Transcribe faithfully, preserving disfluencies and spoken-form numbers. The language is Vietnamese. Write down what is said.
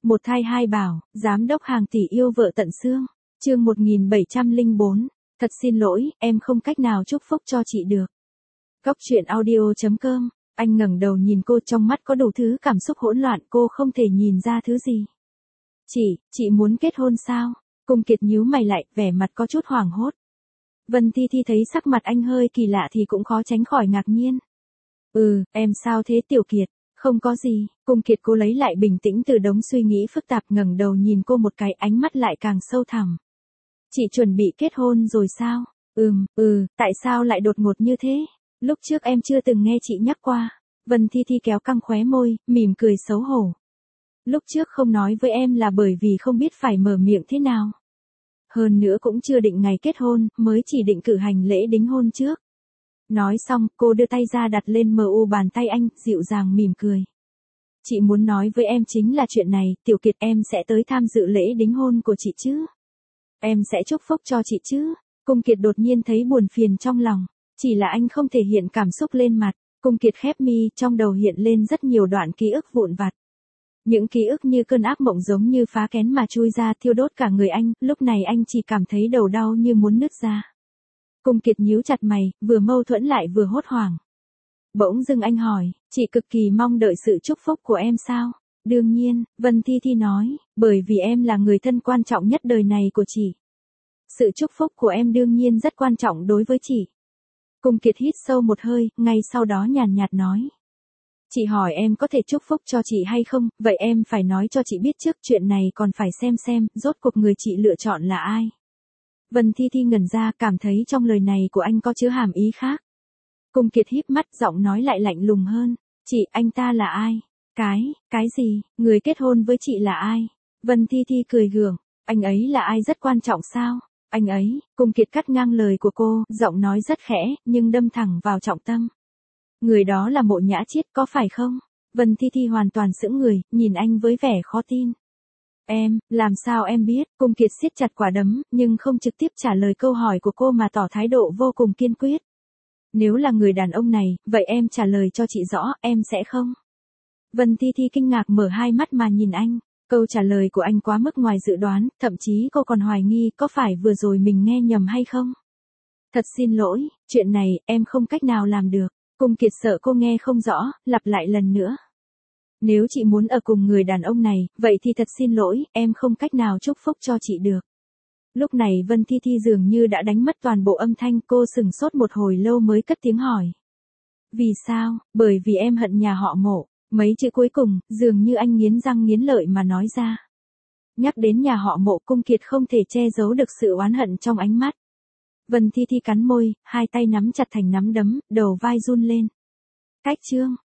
Một thai hai bảo, giám đốc hàng tỷ yêu vợ tận xương. Chương một nghìn bảy trăm lẻ bốn. Thật xin lỗi, em không cách nào chúc phúc cho chị được. Góc truyện audio chấm com. Anh ngẩng đầu nhìn cô, trong mắt có đủ thứ cảm xúc hỗn loạn, cô không thể nhìn ra thứ gì. Chị, chị muốn kết hôn sao? Cung Kiệt nhíu mày lại, vẻ mặt có chút hoảng hốt. Vân Thi Thi thấy sắc mặt anh hơi kỳ lạ thì cũng khó tránh khỏi ngạc nhiên. Ừ, em sao thế Tiểu Kiệt? Không có gì. Cung Kiệt cố lấy lại bình tĩnh từ đống suy nghĩ phức tạp, ngẩng đầu nhìn cô một cái, ánh mắt lại càng sâu thẳm. Chị chuẩn bị kết hôn rồi sao? Ừm, ừ, tại sao lại đột ngột như thế? Lúc trước em chưa từng nghe chị nhắc qua. Vân Thi Thi kéo căng khóe môi, mỉm cười xấu hổ. Lúc trước không nói với em là bởi vì không biết phải mở miệng thế nào. Hơn nữa cũng chưa định ngày kết hôn, mới chỉ định cử hành lễ đính hôn trước. Nói xong, cô đưa tay ra đặt lên mờ u bàn tay anh, dịu dàng mỉm cười. Chị muốn nói với em chính là chuyện này, Tiểu Kiệt, em sẽ tới tham dự lễ đính hôn của chị chứ? Em sẽ chúc phúc cho chị chứ? Cung Kiệt đột nhiên thấy buồn phiền trong lòng. Chỉ là anh không thể hiện cảm xúc lên mặt. Cung Kiệt khép mi, trong đầu hiện lên rất nhiều đoạn ký ức vụn vặt. Những ký ức như cơn ác mộng giống như phá kén mà chui ra, thiêu đốt cả người anh, lúc này anh chỉ cảm thấy đầu đau như muốn nứt ra. Cung Kiệt nhíu chặt mày, vừa mâu thuẫn lại vừa hốt hoảng. Bỗng dưng anh hỏi, chị cực kỳ mong đợi sự chúc phúc của em sao? Đương nhiên, Vân Thi Thi nói, bởi vì em là người thân quan trọng nhất đời này của chị. Sự chúc phúc của em đương nhiên rất quan trọng đối với chị. Cung Kiệt hít sâu một hơi, ngay sau đó nhàn nhạt nói. Chị hỏi em có thể chúc phúc cho chị hay không, vậy em phải nói cho chị biết trước, chuyện này còn phải xem xem, rốt cuộc người chị lựa chọn là ai. Vân Thi Thi ngẩn ra, cảm thấy trong lời này của anh có chứa hàm ý khác. Cung Kiệt híp mắt, giọng nói lại lạnh lùng hơn. Chị, anh ta là ai? Cái, cái gì, người kết hôn với chị là ai? Vân Thi Thi cười gượng, anh ấy là ai rất quan trọng sao? Anh ấy, Cung Kiệt cắt ngang lời của cô, giọng nói rất khẽ, nhưng đâm thẳng vào trọng tâm. Người đó là Mộ Nhã Chiết, có phải không? Vân Thi Thi hoàn toàn sững người, nhìn anh với vẻ khó tin. Em, làm sao em biết? Cung Kiệt siết chặt quả đấm, nhưng không trực tiếp trả lời câu hỏi của cô mà tỏ thái độ vô cùng kiên quyết. Nếu là người đàn ông này, vậy em trả lời cho chị rõ, em sẽ không. Vân Thi Thi kinh ngạc mở hai mắt mà nhìn anh. Câu trả lời của anh quá mức ngoài dự đoán, thậm chí cô còn hoài nghi có phải vừa rồi mình nghe nhầm hay không. Thật xin lỗi, chuyện này em không cách nào làm được. Cung Kiệt sợ cô nghe không rõ, lặp lại lần nữa. Nếu chị muốn ở cùng người đàn ông này, vậy thì thật xin lỗi, em không cách nào chúc phúc cho chị được. Lúc này Vân Thi Thi dường như đã đánh mất toàn bộ âm thanh, cô sừng sốt một hồi lâu mới cất tiếng hỏi. Vì sao? Bởi vì em hận nhà họ Mộ. Mấy chữ cuối cùng, dường như anh nghiến răng nghiến lợi mà nói ra. Nhắc đến nhà họ Mộ, Cung Kiệt không thể che giấu được sự oán hận trong ánh mắt. Vân Thi Thi cắn môi, hai tay nắm chặt thành nắm đấm, đầu vai run lên. Cách chương.